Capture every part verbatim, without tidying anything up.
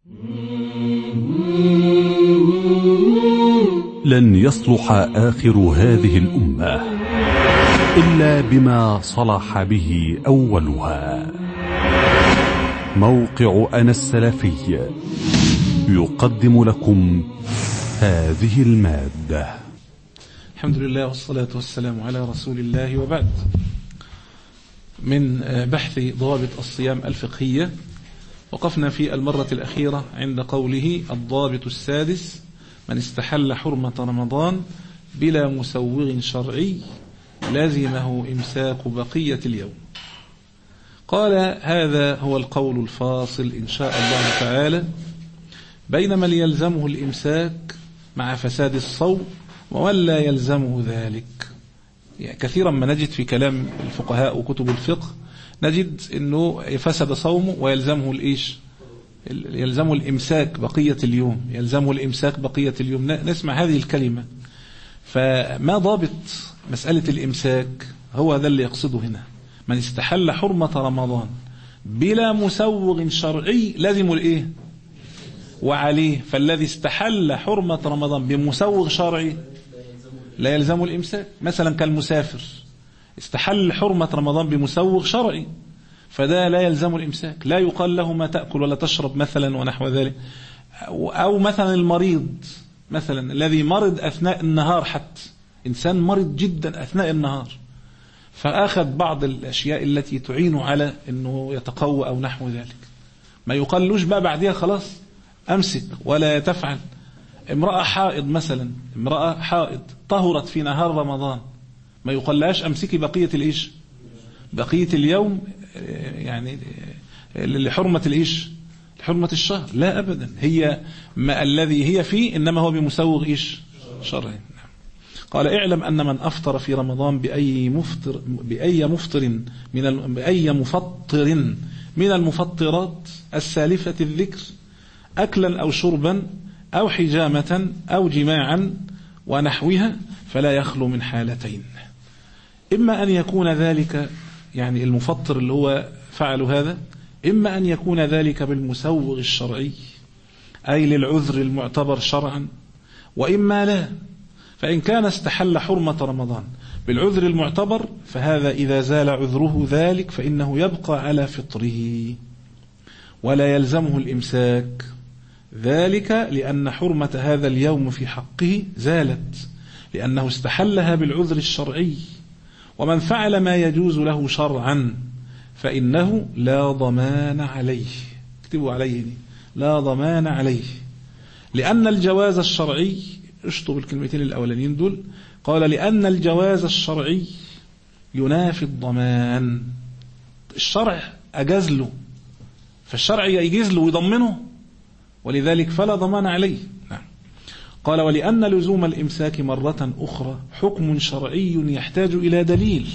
لن يصلح آخر هذه الأمة إلا بما صلح به أولها. موقع أنا السلفي يقدم لكم هذه المادة. الحمد لله والصلاة والسلام على رسول الله، وبعد. من بحث ضوابط الصيام الفقهية، وقفنا في المرة الأخيرة عند قوله: الضابط السادس: من استحل حرمة رمضان بلا مسوغ شرعي لازمه إمساك بقية اليوم. قال: هذا هو القول الفاصل إن شاء الله تعالى بين من يلزمه الإمساك مع فساد الصوم ومن لا يلزمه ذلك. يعني كثيرا ما نجد في كلام الفقهاء وكتب الفقه نجد أنه فسد صومه ويلزمه الإيش؟ يلزمه الإمساك بقية اليوم، يلزمه الإمساك بقية اليوم. نسمع هذه الكلمة. فما ضابط مسألة الإمساك؟ هو ذا اللي يقصده هنا: من استحل حرمة رمضان بلا مسوغ شرعي لازم الإيه؟ وعليه. فالذي استحل حرمة رمضان بمسوغ شرعي لا يلزم الإمساك. مثلا كالمسافر استحل حرمة رمضان بمسوغ شرعي، فده لا يلزم الإمساك، لا يقال له ما تأكل ولا تشرب مثلا ونحو ذلك. أو مثلا المريض، مثلا الذي مرض أثناء النهار، حتى إنسان مرض جدا أثناء النهار فأخذ بعض الأشياء التي تعين على أنه يتقوى أو نحو ذلك، ما يقالوش بقى بعدها خلاص أمسك ولا تفعل. امرأة حائض مثلا، امرأة حائض طهرت في نهار رمضان، ما يقالهاش أمسكي بقية الإيش؟ بقية اليوم، يعني لحرمة الإيش؟ لحرمة الشهر. لا أبدا، هي ما الذي هي فيه إنما هو بمسوغ إيش؟ شرعي. قال: اعلم أن من أفطر في رمضان بأي مفطر بأي مفطر من بأي مفطر من المفطرات السالفة الذكر، أكلا أو شربا أو حجامة أو جماعا ونحوها، فلا يخلو من حالتين: إما أن يكون ذلك، يعني المفطر اللي هو فعل هذا، إما أن يكون ذلك بالمسوغ الشرعي أي للعذر المعتبر شرعا، وإما لا. فإن كان استحل حرمة رمضان بالعذر المعتبر فهذا إذا زال عذره ذلك فإنه يبقى على فطره ولا يلزمه الإمساك، ذلك لأن حرمة هذا اليوم في حقه زالت لأنه استحلها بالعذر الشرعي. ومن فعل ما يجوز له شرعا فإنه لا ضمان عليه. اكتبوا عليه دي: لا ضمان عليه، لأن الجواز الشرعي، اشطب الكلمتين الأولانيين دول، قال: لأن الجواز الشرعي ينافي الضمان. الشرع أجاز له، فالشرع يجيز له ويضمنه، ولذلك فلا ضمان عليه. نعم. قال: ولأن لزوم الإمساك مرة أخرى حكم شرعي يحتاج إلى دليل،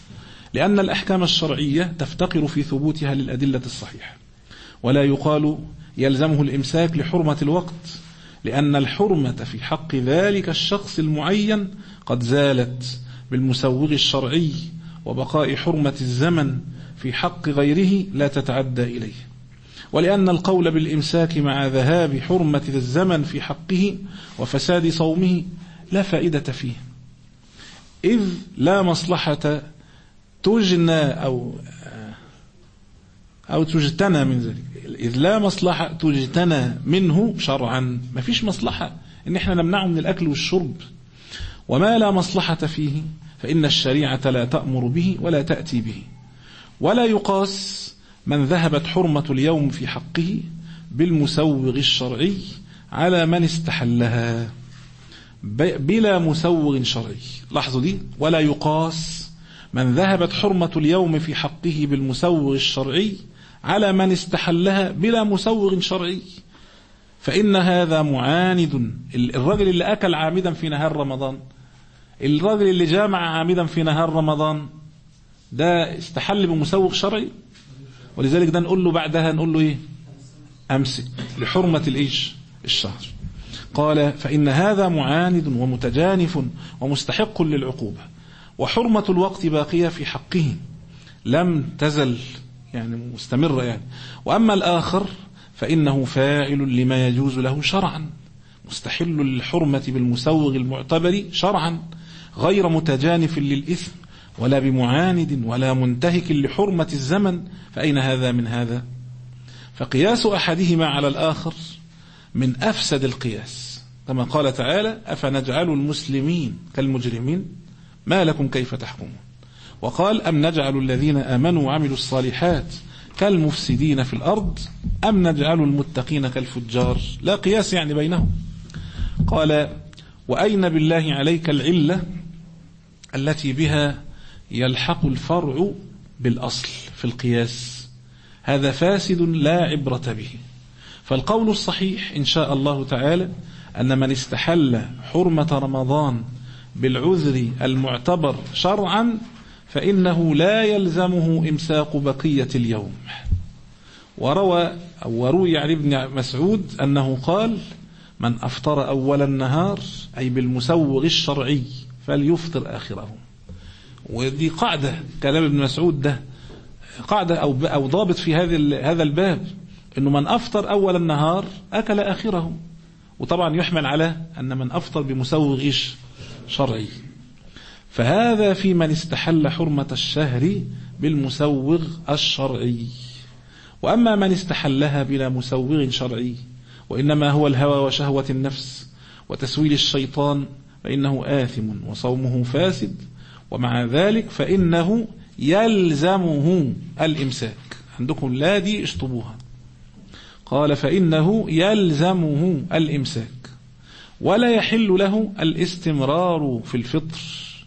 لأن الأحكام الشرعية تفتقر في ثبوتها للأدلة الصحيحة، ولا يقال يلزمه الإمساك لحرمة الوقت، لأن الحرمة في حق ذلك الشخص المعين قد زالت بالمسوغ الشرعي، وبقاء حرمة الزمن في حق غيره لا تتعدى إليه. ولأن القول بالإمساك مع ذهاب حرمة الزمن في حقه وفساد صومه لا فائدة فيه، إذ لا مصلحة تجنى أو أو تجتنى من ذلك، إذ لا مصلحة تجتنى منه شرعا. ما فيش مصلحة إن إحنا نمنعه من الأكل والشرب، وما لا مصلحة فيه فإن الشريعة لا تأمر به ولا تأتي به. ولا يقاس من ذهبت حرمة اليوم في حقه بالمسوغ الشرعي على من استحلها بلا مسوغ شرعي. لاحظوا دي: ولا يقاس من ذهبت حرمة اليوم في حقه بالمسوغ الشرعي على من استحلها بلا مسوغ شرعي، فإن هذا معاند. الرجل اللي أكل عامدا في نهار رمضان، الرجل اللي جامع عامدا في نهار رمضان، ده استحل بمسوغ شرعي، ولذلك ده نقول له بعدها نقول له إيه؟ أمسك لحرمة الإيش؟ الشهر. قال: فإن هذا معاند ومتجانف ومستحق للعقوبة، وحرمة الوقت باقية في حقه لم تزل، يعني مستمرة يعني. وأما الآخر فإنه فاعل لما يجوز له شرعا، مستحل للحرمة بالمسوغ المعتبر شرعا، غير متجانف للإثم ولا بمعاند ولا منتهك لحرمة الزمن. فأين هذا من هذا؟ فقياس أحدهما على الآخر من أفسد القياس، كما قال تعالى: أفنجعل المسلمين كالمجرمين ما لكم كيف تحكمون. وقال: أم نجعل الذين آمنوا وعملوا الصالحات كالمفسدين في الأرض أم نجعل المتقين كالفجار. لا قياس يعني بينهم. قال: وأين بالله عليك العلة التي بها يلحق الفرع بالأصل في القياس؟ هذا فاسد لا عبرة به. فالقول الصحيح إن شاء الله تعالى أن من استحل حرمة رمضان بالعذر المعتبر شرعا فإنه لا يلزمه إمساك بقية اليوم. وروى أو وروي عن ابن مسعود أنه قال: من أفطر أول النهار أي بالمسوغ الشرعي فليفطر آخره. ودي قاعدة، كلام ابن مسعود ده قاعدة أو أو ضابط في هذا هذا الباب، إنه من أفطر أول النهار أكل آخره. وطبعا يحمل على أن من أفطر بمسوغ إيش شرعي. فهذا في من استحل حرمة الشهر بالمسوغ الشرعي. وأما من استحلها بلا مسوغ شرعي وإنما هو الهوى وشهوة النفس وتسويل الشيطان فإنه آثم وصومه فاسد. ومع ذلك فإنه يلزمه الإمساك. عندكم لا دي اشطبوها. قال: فإنه يلزمه الإمساك ولا يحل له الاستمرار في الفطر،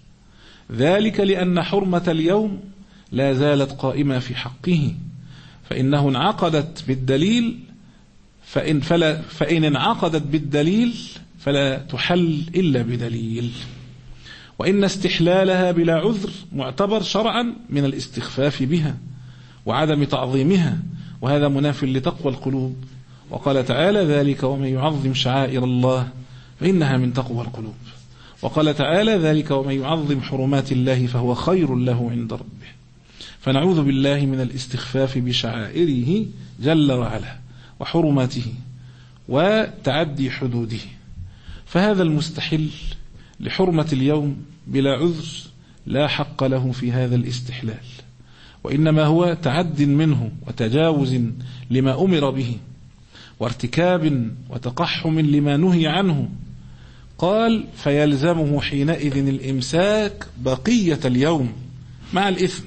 ذلك لأن حرمة اليوم لا زالت قائمة في حقه، فإنه انعقدت بالدليل فإن, فلا فإن انعقدت بالدليل فلا تحل إلا بدليل. وإن استحلالها بلا عذر معتبر شرعا من الاستخفاف بها وعدم تعظيمها، وهذا مناف لتقوى القلوب. وقال تعالى: ذلك ومن يعظم شعائر الله فإنها من تقوى القلوب. وقال تعالى: ذلك ومن يعظم حرمات الله فهو خير له عند ربه. فنعوذ بالله من الاستخفاف بشعائره جل وعلا وحرماته وتعدي حدوده. فهذا المستحل لحرمة اليوم بلا عذر لا حق له في هذا الاستحلال، وإنما هو تعد منه وتجاوز لما أمر به وارتكاب وتقحم لما نهي عنه. قال: فيلزمه حينئذ الإمساك بقية اليوم مع الإثم.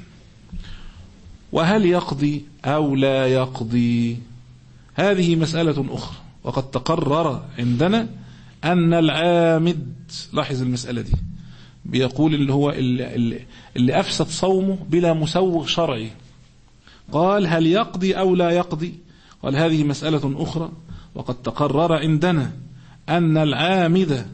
وهل يقضي أو لا يقضي؟ هذه مسألة أخرى. وقد تقرر عندنا أن العامد، لاحظ المسألة دي، بيقول اللي هو اللي, اللي أفسد صومه بلا مسوغ شرعي. قال: هل يقضي أو لا يقضي؟ قال: هذه مسألة أخرى. وقد تقرر عندنا أن العامد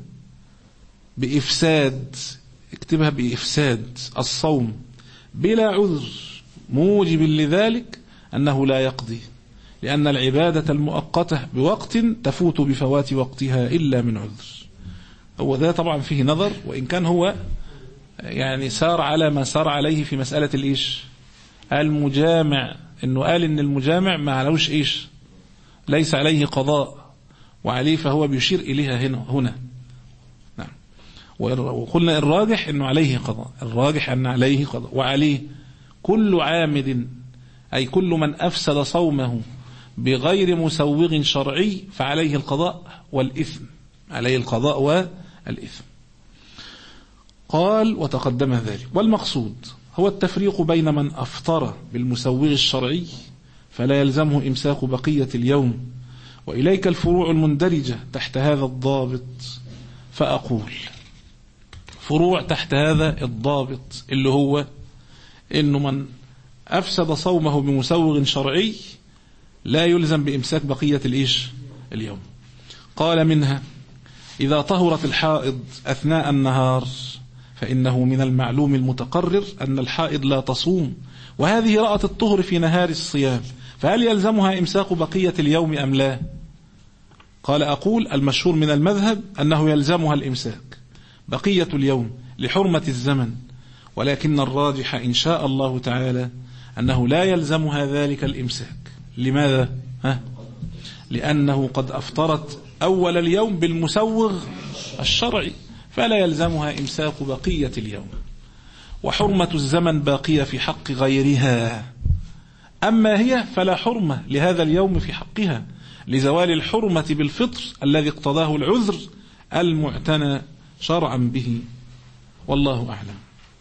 بإفساد، اكتبها بإفساد الصوم بلا عذر موجب لذلك أنه لا يقضي، لأن العبادة المؤقتة بوقت تفوت بفوات وقتها إلا من عذر. هو ده طبعا فيه نظر، وإن كان هو يعني سار على ما سار عليه في مسألة الإيش المجامع، إنه قال إن المجامع ما علوش إيش ليس عليه قضاء وعليه، فهو بيشير إليها هنا هنا نعم. وقلنا الراجح إنه عليه قضاء، الراجح أن عليه قضاء، وعليه كل عامد أي كل من أفسد صومه بغير مسوغ شرعي فعليه القضاء والإثم، عليه القضاء والإثم. قال: وتقدم ذلك. والمقصود هو التفريق بين من أفطر بالمسوغ الشرعي فلا يلزمه إمساك بقية اليوم، وإليك الفروع المندرجة تحت هذا الضابط. فأقول فروع تحت هذا الضابط اللي هو إنه من أفسد صومه بمسوغ شرعي لا يلزم بإمساك بقية الإيش اليوم. قال: منها إذا طهرت الحائض أثناء النهار فإنه من المعلوم المتقرر أن الحائض لا تصوم، وهذه رأت الطهر في نهار الصيام، فهل يلزمها إمساك بقية اليوم أم لا؟ قال: أقول المشهور من المذهب أنه يلزمها الإمساك بقية اليوم لحرمة الزمن، ولكن الراجح إن شاء الله تعالى أنه لا يلزمها ذلك الإمساك. لماذا؟ ها؟ لأنه قد أفطرت أول اليوم بالمسوغ الشرعي فلا يلزمها إمساك بقية اليوم. وحرمة الزمن باقية في حق غيرها، أما هي فلا حرمة لهذا اليوم في حقها لزوال الحرمة بالفطر الذي اقتضاه العذر المعتنى شرعا به، والله أعلم.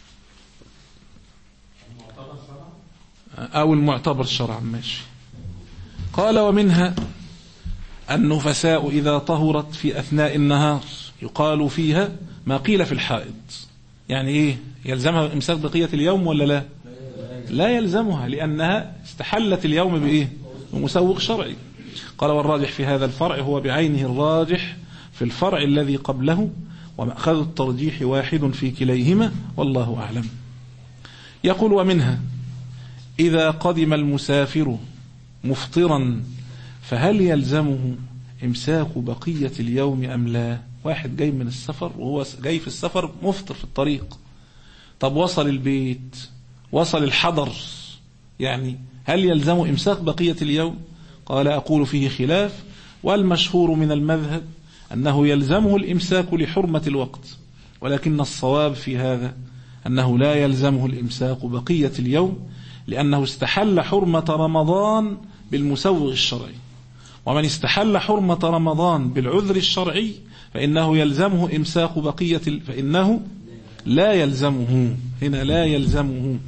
أو المعتبر شرعا، ماشي. قال ومنها النفساء إذا طهرت في أثناء النهار يقال فيها ما قيل في الحائض. يعني إيه؟ يلزمها إمساك بقية اليوم ولا لا؟ لا يلزمها، لأنها استحلت اليوم بإيه؟ بمسوغ شرعي. قال والراجح في هذا الفرع هو بعينه الراجح في الفرع الذي قبله، ومأخذ الترجيح واحد في كليهما، والله أعلم. يقول ومنها إذا قدم المسافر مفطرا فهل يلزمه إمساك بقية اليوم أم لا؟ واحد جاي من السفر وهو جاي في السفر مفطر في الطريق، طب وصل البيت، وصل الحضر، يعني هل يلزمه إمساك بقية اليوم؟ قال أقول فيه خلاف، والمشهور من المذهب أنه يلزمه الإمساك لحرمة الوقت، ولكن الصواب في هذا أنه لا يلزمه الإمساك بقية اليوم، لأنه استحل حرمة رمضان بالمسوغ الشرعي، ومن استحل حرمة رمضان بالعذر الشرعي فإنه يلزمه إمساك بقية ال... فإنه لا يلزمه، هنا لا يلزمه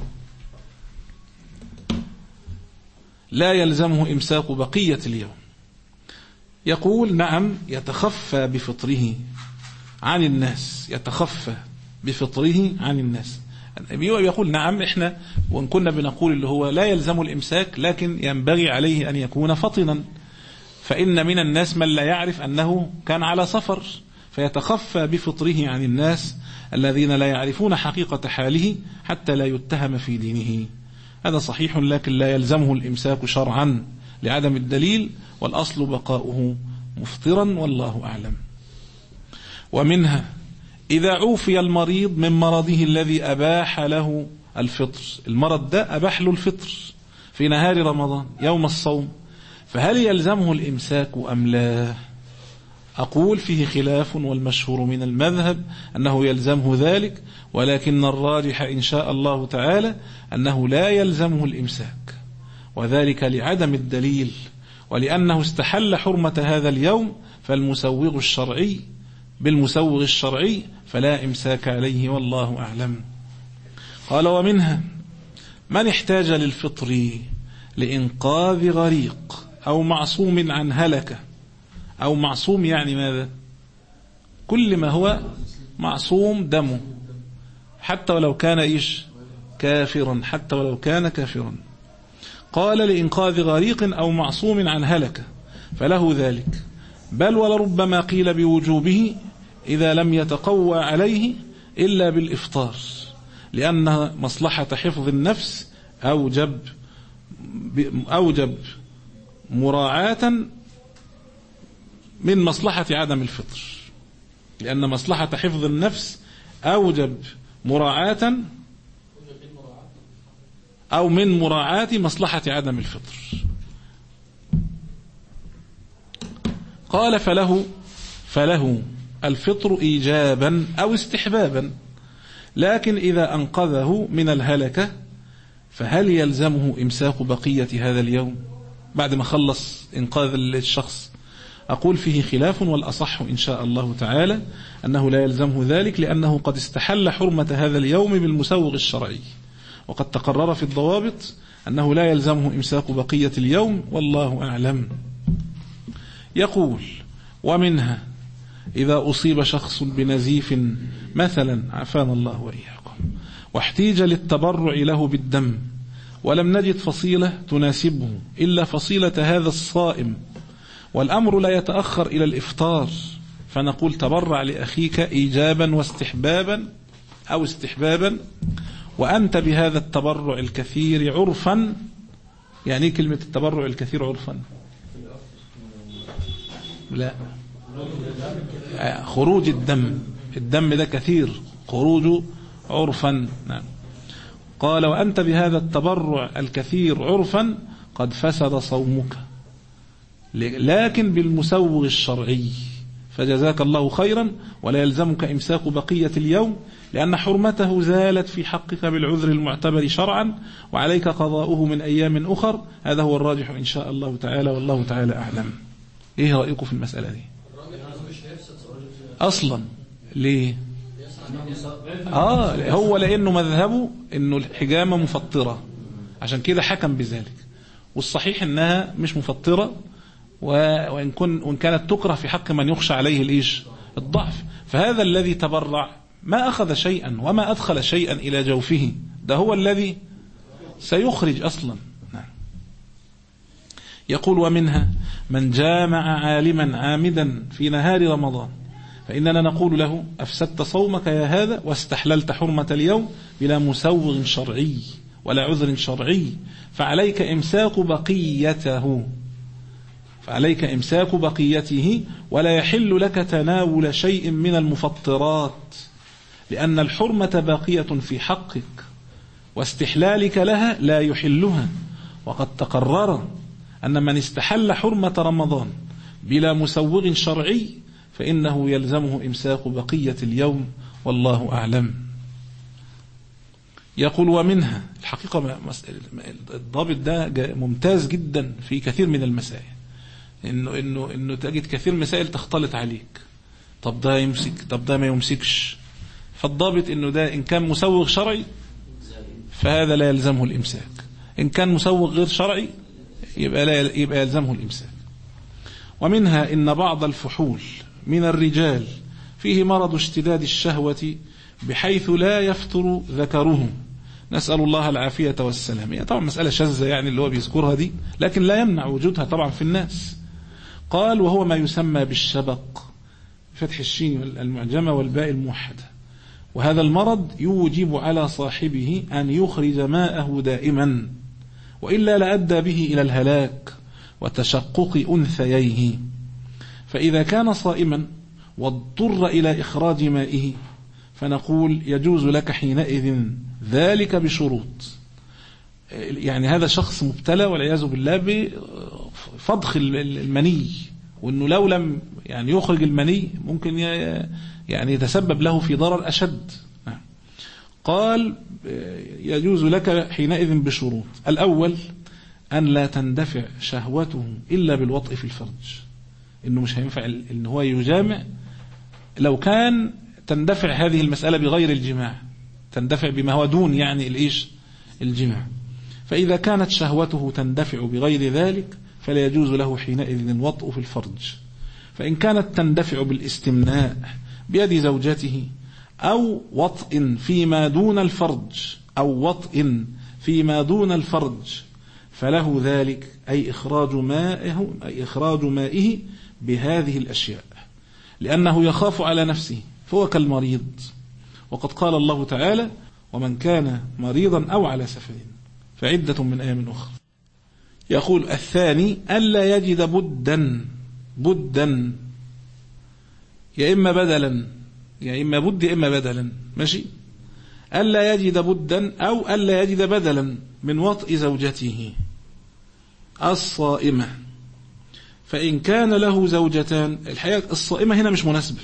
لا يلزمه إمساك بقية اليوم. يقول نعم يتخفى بفطره عن الناس، يتخفى بفطره عن الناس. يقول نعم إحنا وإن كنا بنقول اللي هو لا يلزم الإمساك، لكن ينبغي عليه أن يكون فطنا، فإن من الناس من لا يعرف أنه كان على سفر فيتخفى بفطره عن الناس الذين لا يعرفون حقيقة حاله حتى لا يتهم في دينه. هذا صحيح، لكن لا يلزمه الإمساك شرعا لعدم الدليل، والأصل بقاؤه مفطرا، والله أعلم. ومنها إذا عوفي المريض من مرضه الذي أباح له الفطر، المرض ده أباح له الفطر في نهار رمضان يوم الصوم، فهل يلزمه الإمساك أم لا؟ أقول فيه خلاف، والمشهور من المذهب أنه يلزمه ذلك، ولكن الراجح إن شاء الله تعالى أنه لا يلزمه الإمساك، وذلك لعدم الدليل، ولأنه استحل حرمة هذا اليوم فالمسوغ الشرعي بالمسوغ الشرعي فلا إمساك عليه، والله أعلم. قال ومنها من احتاج للفطر لإنقاذ غريق أو معصوم عن هلكة، أو معصوم يعني ماذا؟ كل ما هو معصوم دمه، حتى ولو كان إيش كافرا، حتى ولو كان كافرا. قال لإنقاذ غريق أو معصوم عن هلكة فله ذلك، بل ولربما قيل بوجوبه إذا لم يتقوى عليه إلا بالإفطار، لأن مصلحة حفظ النفس أوجب أوجب مراعاة من مصلحة عدم الفطر، لأن مصلحة حفظ النفس أوجب مراعاة أو من مراعاة مصلحة عدم الفطر. قال فله فله الفطر إيجابا أو استحبابا، لكن إذا أنقذه من الهلكة فهل يلزمه إمساك بقية هذا اليوم بعد ما خلص إنقاذ الشخص؟ أقول فيه خلاف، والأصح إن شاء الله تعالى أنه لا يلزمه ذلك، لأنه قد استحل حرمة هذا اليوم بالمسوغ الشرعي، وقد تقرر في الضوابط أنه لا يلزمه إمساك بقية اليوم، والله أعلم. يقول ومنها إذا أصيب شخص بنزيف مثلا، عافانا الله وإياكم، واحتيج للتبرع له بالدم ولم نجد فصيلة تناسبه إلا فصيلة هذا الصائم، والأمر لا يتأخر إلى الإفطار، فنقول تبرع لأخيك إيجابا واستحبابا أو استحبابا، وأنت بهذا التبرع الكثير عرفا. يعني كلمة التبرع الكثير عرفا؟ لا، خروج الدم، الدم ده كثير، خروجه عرفا. نعم. قال وأنت بهذا التبرع الكثير عرفا قد فسد صومك، لكن بالمسوغ الشرعي. فجزاك الله خيرا، ولا يلزمك إمساك بقية اليوم لأن حرمته زالت في حقك بالعذر المعتبر شرعا، وعليك قضاؤه من أيام أخر. هذا هو الراجح إن شاء الله تعالى، والله تعالى أعلم. إيه رأيكم في المسألة دي أصلا؟ ليه؟ آه هو لأنه مذهبه أنه الحجامة مفطرة، عشان كده حكم بذلك. والصحيح أنها مش مفطرة، وإن, كن وإن كانت تكره في حق من يخشى عليه الإيش الضعف. فهذا الذي تبرع ما أخذ شيئا وما أدخل شيئا إلى جوفه، ده هو الذي سيخرج أصلا. يقول: ومنها من جامع عالما عامدا في نهار رمضان فإننا نقول له: أفسدت صومك يا هذا واستحللت حرمة اليوم بلا مسوغ شرعي ولا عذر شرعي، فعليك إمساك بقيته فعليك إمساك بقيته ولا يحل لك تناول شيء من المفطرات، لأن الحرمة باقية في حقك، واستحلالك لها لا يحلها. وقد تقرر أن من استحل حرمة رمضان بلا مسوغ شرعي فإنه يلزمه إمساك بقية اليوم، والله أعلم. يقول: ومنها، الحقيقة الضابط ده ممتاز جدا في كثير من المسائل، إنه, إنه, إنه تجد كثير مسائل تختلط عليك، طب ده يمسك طب ده ما يمسكش. فالضابط إنه ده إن كان مسوغ شرعي فهذا لا يلزمه الإمساك، إن كان مسوغ غير شرعي يبقى, لا يبقى يلزمه الإمساك. ومنها إن بعض الفحول من الرجال فيه مرض اشتداد الشهوة بحيث لا يفتر ذكره، نسأل الله العافية والسلام. يعني طبعا مسألة شاذة يعني اللي هو بيذكرها دي، لكن لا يمنع وجودها طبعا في الناس. قال: وهو ما يسمى بالشبق، فتح الشين المعجمة والباء الموحدة. وهذا المرض يوجب على صاحبه أن يخرج ماءه دائما، وإلا لأدى به إلى الهلاك وتشقق أنثييه. فإذا كان صائما واضطر إلى إخراج مائه فنقول: يجوز لك حينئذ ذلك بشروط. يعني هذا شخص مبتلى والعياذ بالله بفضخ المني، وأنه لو لم يعني يخرج المني ممكن يعني يتسبب له في ضرر أشد. قال: يجوز لك حينئذ بشروط. الأول أن لا تندفع شهوته إلا بالوطء في الفرج، إنه مش هينفع إن هو يجامع لو كان تندفع هذه المسألة بغير الجماع، تندفع بما هو دون يعني الإيش الجماع. فإذا كانت شهوته تندفع بغير ذلك فلا يجوز له حينئذ الوطء في الفرج. فإن كانت تندفع بالاستمناء بيد زوجته أو وطء فيما دون الفرج أو وطء فيما دون الفرج فله ذلك، أي إخراج مائه أي إخراج مائه بهذه الأشياء، لأنه يخاف على نفسه فهو كالمريض. وقد قال الله تعالى: ومن كان مريضا أو على سفر فعدة من أيام أخرى. يقول: الثاني ألا يجد بدا بدا يا إما بدلا يا إما بد يا إما بدلا، ماشي. ألا يجد بدا أو ألا يجد بدلا من وطء زوجته الصائمة. فإن كان له زوجتان، الحقيقة الصائمة هنا مش مناسبة،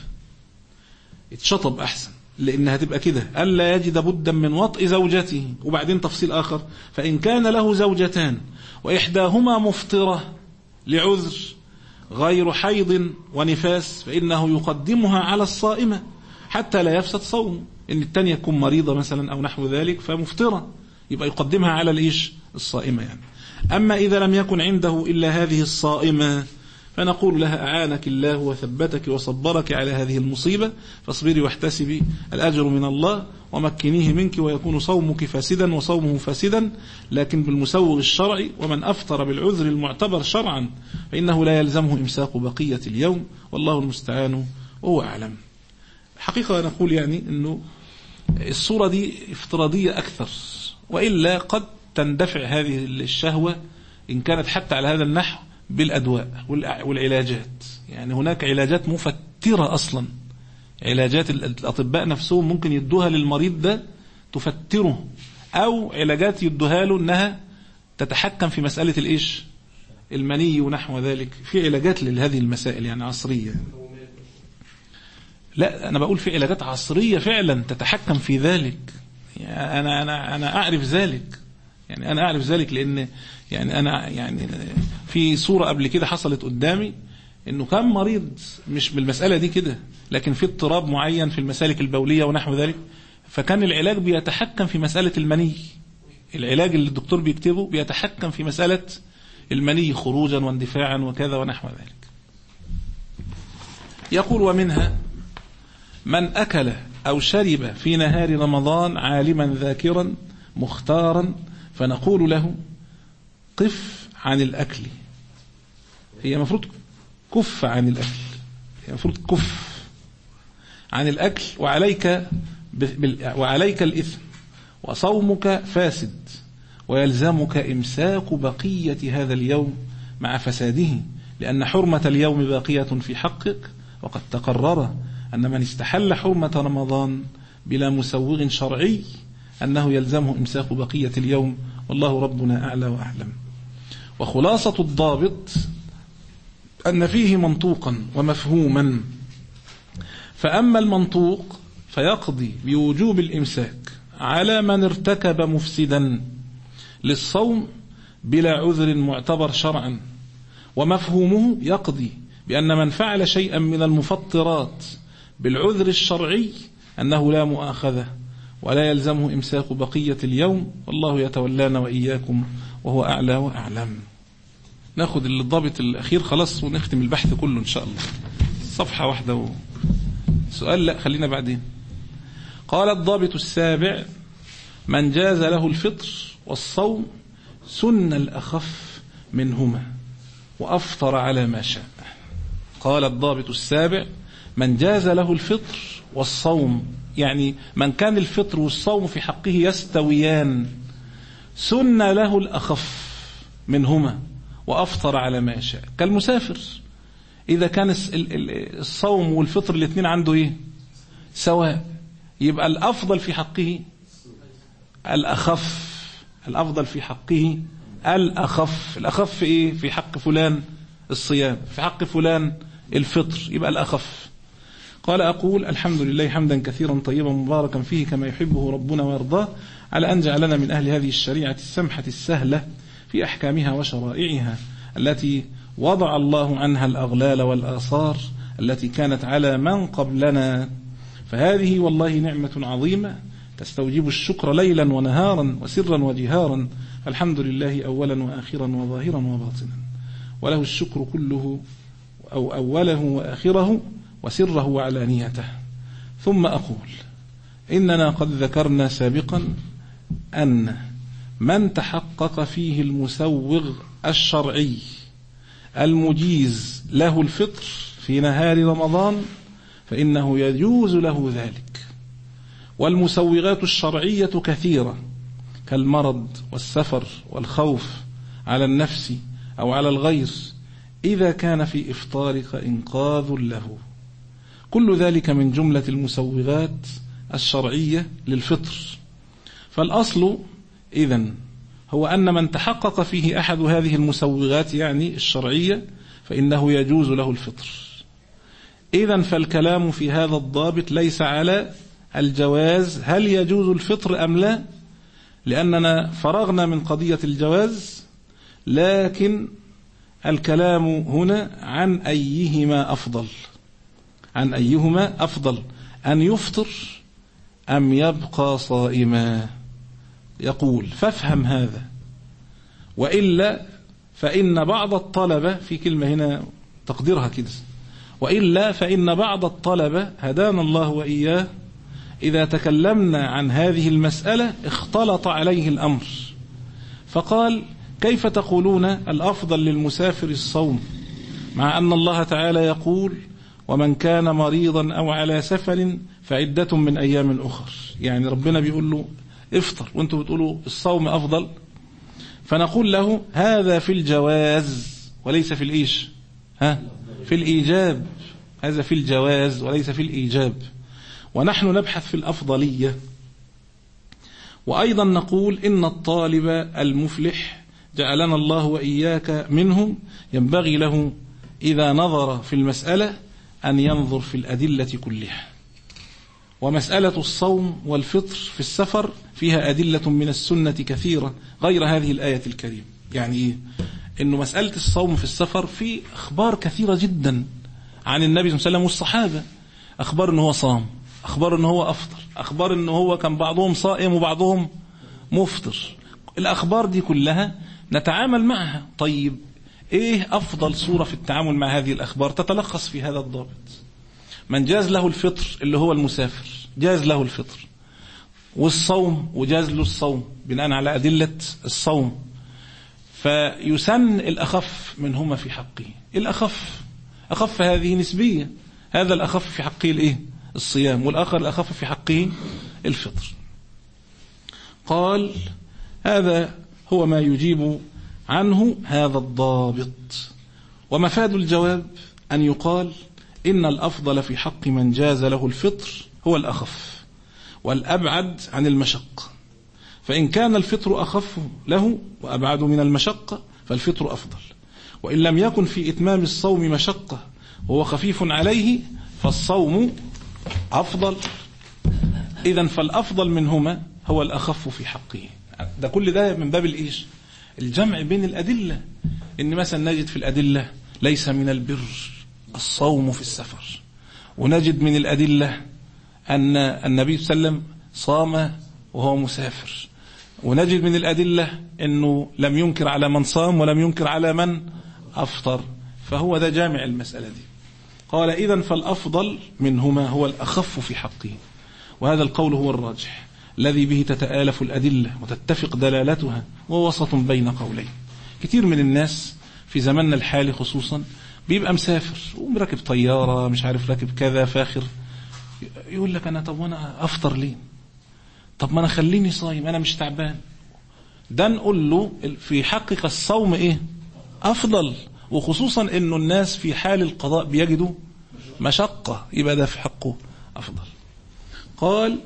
اتشطب أحسن، لأنها تبقى كده: ألا يجد بدا من وطء زوجته، وبعدين تفصيل آخر: فإن كان له زوجتان وإحداهما مفطرة لعذر غير حيض ونفاس فإنه يقدمها على الصائمة حتى لا يفسد صومه، إن التانية تكون مريضة مثلا أو نحو ذلك فمفطرة، يبقى يقدمها على الإيش الصائمة يعني. أما إذا لم يكن عنده إلا هذه الصائمة فنقول لها: أعانك الله وثبتك وصبرك على هذه المصيبة، فاصبري واحتسبي الأجر من الله ومكنيه منك، ويكون صومك فاسدا وصومه فاسدا، لكن بالمسوغ الشرعي. ومن أفطر بالعذر المعتبر شرعا فإنه لا يلزمه إمساك بقية اليوم، والله المستعان وهو أعلم. حقيقة نقول يعني أنه الصورة دي افتراضية أكثر، وإلا قد تندفع هذه الشهوة إن كانت حتى على هذا النحو بالأدواء والعلاجات. يعني هناك علاجات مفترة أصلا، علاجات الأطباء نفسهم ممكن يدوها للمريض ده تفتره، أو علاجات يدوها له أنها تتحكم في مسألة الإيش المني ونحو ذلك، في علاجات لهذه المسائل يعني عصرية. لا أنا بقول في علاجات عصرية فعلا تتحكم في ذلك. يعني أنا أنا أنا أعرف ذلك، يعني أنا أعرف ذلك لأن يعني أنا يعني في صورة قبل كده حصلت قدامي إنه كان مريض مش بالمسألة دي كده، لكن في اضطراب معين في المسالك البولية ونحو ذلك، فكان العلاج بيتحكم في مسألة المني. العلاج اللي الدكتور بيكتبه بيتحكم في مسألة المني خروجا واندفاعا وكذا ونحو ذلك. يقول ومنها من أكل أو شرب في نهار رمضان عالما ذاكرا مختارا فنقول له قف عن الأكل. هي مفروض كف عن الأكل، هي مفروض كف عن الأكل وعليك وعليك الإثم وصومك فاسد ويلزمك إمساك بقية هذا اليوم مع فساده، لأن حرمة اليوم باقية في حقك، وقد تقرر أن من استحل حرمة رمضان بلا مسوغ شرعي أنه يلزمه إمساك بقية اليوم، والله ربنا أعلى وأعلم. وخلاصة الضابط أن فيه منطوقا ومفهوما، فأما المنطوق فيقضي بوجوب الإمساك على من ارتكب مفسدا للصوم بلا عذر معتبر شرعا، ومفهومه يقضي بأن من فعل شيئا من المفطرات بالعذر الشرعي أنه لا مؤاخذة ولا يلزمه إمساك بقية اليوم، والله يتولانا وإياكم وهو أعلى وأعلم. ناخد الضابط الأخير خلاص ونختم البحث كله إن شاء الله، صفحة واحدة و... سؤال لا خلينا بعدين. قال الضابط السابع من جاز له الفطر والصوم سن الأخف منهما وأفطر على ما شاء. قال الضابط السابع من جاز له الفطر والصوم، يعني من كان الفطر والصوم في حقه يستويان، سن له الأخف منهما وأفطر على ما شاء. كالمسافر إذا كان الصوم والفطر الاثنين عنده إيه؟ سواء، يبقى الأفضل في حقه الأخف، الأفضل في حقه الأخف. الأخف إيه؟ في حق فلان الصيام، في حق فلان الفطر، يبقى الأخف. قال أقول الحمد لله حمدا كثيرا طيبا مباركا فيه كما يحبه ربنا ويرضاه، على أن جعلنا من أهل هذه الشريعة السمحة السهلة في أحكامها وشرائعها التي وضع الله عنها الأغلال والآثار التي كانت على من قبلنا، فهذه والله نعمة عظيمة تستوجب الشكر ليلا ونهارا وسرا وجهارا، الحمد لله أولا وآخرا وظاهرا وباطنا، وله الشكر كله أو أوله وآخره وسره وعلانيته. ثم أقول إننا قد ذكرنا سابقا أن من تحقق فيه المسوغ الشرعي المجيز له الفطر في نهار رمضان فإنه يجوز له ذلك. والمسوغات الشرعية كثيرة كالمرض والسفر والخوف على النفس أو على الغير إذا كان في إفطارك إنقاذ له، كل ذلك من جملة المسوغات الشرعية للفطر. فالأصل إذن هو أن من تحقق فيه أحد هذه المسوغات يعني الشرعية فإنه يجوز له الفطر. إذن فالكلام في هذا الضابط ليس على الجواز، هل يجوز الفطر أم لا، لأننا فرغنا من قضية الجواز، لكن الكلام هنا عن أيهما أفضل، عن أيهما أفضل أن يفطر أم يبقى صائما. يقول فافهم هذا، وإلا فإن بعض الطلبة، في كلمة هنا تقديرها كده، وإلا فإن بعض الطلبة هدانا الله وإياه إذا تكلمنا عن هذه المسألة اختلط عليه الأمر، فقال كيف تقولون الأفضل للمسافر الصوم مع أن الله تعالى يقول ومن كان مريضا أو على سفر فعدة من أيام أخر، يعني ربنا بيقول له افطر وانتم بتقولوا الصوم أفضل. فنقول له هذا في الجواز وليس في الإيش ها في الإيجاب، هذا في الجواز وليس في الإيجاب، ونحن نبحث في الأفضلية. وأيضا نقول إن الطالب المفلح جعلنا الله وإياك منهم، ينبغي له إذا نظر في المسألة أن ينظر في الأدلة كلها. ومسألة الصوم والفطر في السفر فيها أدلة من السنة كثيرة غير هذه الآية الكريمة. يعني إيه؟ إنه مسألة الصوم في السفر في أخبار كثيرة جدا عن النبي صلى الله عليه وسلم والصحابة، أخبار إنه هو صام، أخبار إنه هو أفطر، أخبار إنه هو كان بعضهم صائم وبعضهم مفطر. الأخبار دي كلها نتعامل معها. طيب إيه أفضل صورة في التعامل مع هذه الأخبار؟ تتلخص في هذا الضابط: من جاز له الفطر اللي هو المسافر جاز له الفطر، والصوم وجاز له الصوم بناء على أدلة الصوم، فيسن الأخف منهما في حقه. الأخف أخف هذه نسبية، هذا الأخف في حقه الإيه؟ الصيام، والآخر الأخف في حقه الفطر. قال هذا هو ما يجيب عنه هذا الضابط. ومفاد الجواب أن يقال إن الأفضل في حق من جاز له الفطر هو الأخف والأبعد عن المشقة، فإن كان الفطر أخف له وأبعد من المشقة فالفطر أفضل، وإن لم يكن في إتمام الصوم مشقة وهو خفيف عليه فالصوم أفضل. إذن فالأفضل منهما هو الأخف في حقه. ده كل ده من باب الإيش؟ الجمع بين الأدلة. إن مثلا نجد في الأدلة ليس من البر الصوم في السفر، ونجد من الأدلة أن النبي صلى الله عليه وسلم صام وهو مسافر، ونجد من الأدلة أنه لم ينكر على من صام ولم ينكر على من أفطر، فهو ده جامع المسألة دي. قال إذن فالأفضل منهما هو الأخف في حقه، وهذا القول هو الراجح الذي به تتآلف الأدلة وتتفق دلالتها، ووسط بين قولين. كتير من الناس في زماننا الحالي خصوصا بيبقى مسافر ومركب طيارة مش عارف راكب كذا فاخر، يقول لك أنا طب وأنا أفطر ليه؟ طب ما أنا خليني صايم، أنا مش تعبان. ده نقول له في حقك الصوم إيه؟ أفضل، وخصوصا إنه الناس في حال القضاء بيجدوا مشقة، يبقى ده في حقه أفضل. قال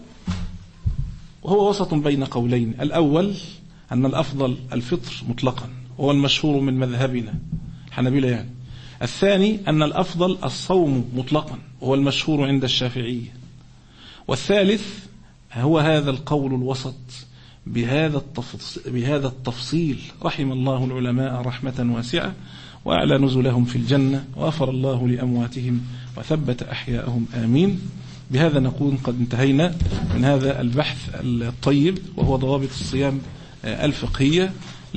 وهو وسط بين قولين: الأول أن الأفضل الفطر مطلقا وهو المشهور من مذهبنا حنبيلة يعني. الثاني أن الأفضل الصوم مطلقا وهو المشهور عند الشافعية. والثالث هو هذا القول الوسط بهذا التفصيل, بهذا التفصيل رحم الله العلماء رحمة واسعة، وأعلى نزلهم في الجنة، وغفر الله لأمواتهم وثبت أحياءهم آمين. بهذا نكون قد انتهينا من هذا البحث الطيب وهو ضوابط الصيام الفقهية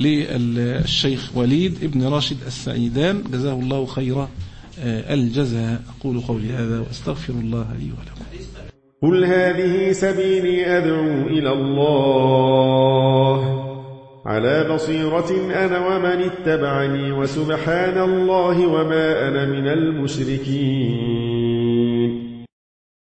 للشيخ وليد ابن راشد السعيدان، جزاه الله خير الجزاء. أقول قولي هذا وأستغفر الله لي ولكم. قل هذه سبيلي أدعو إلى الله على بصيرة أنا ومن اتبعني، وسبحان الله وما أنا من المشركين.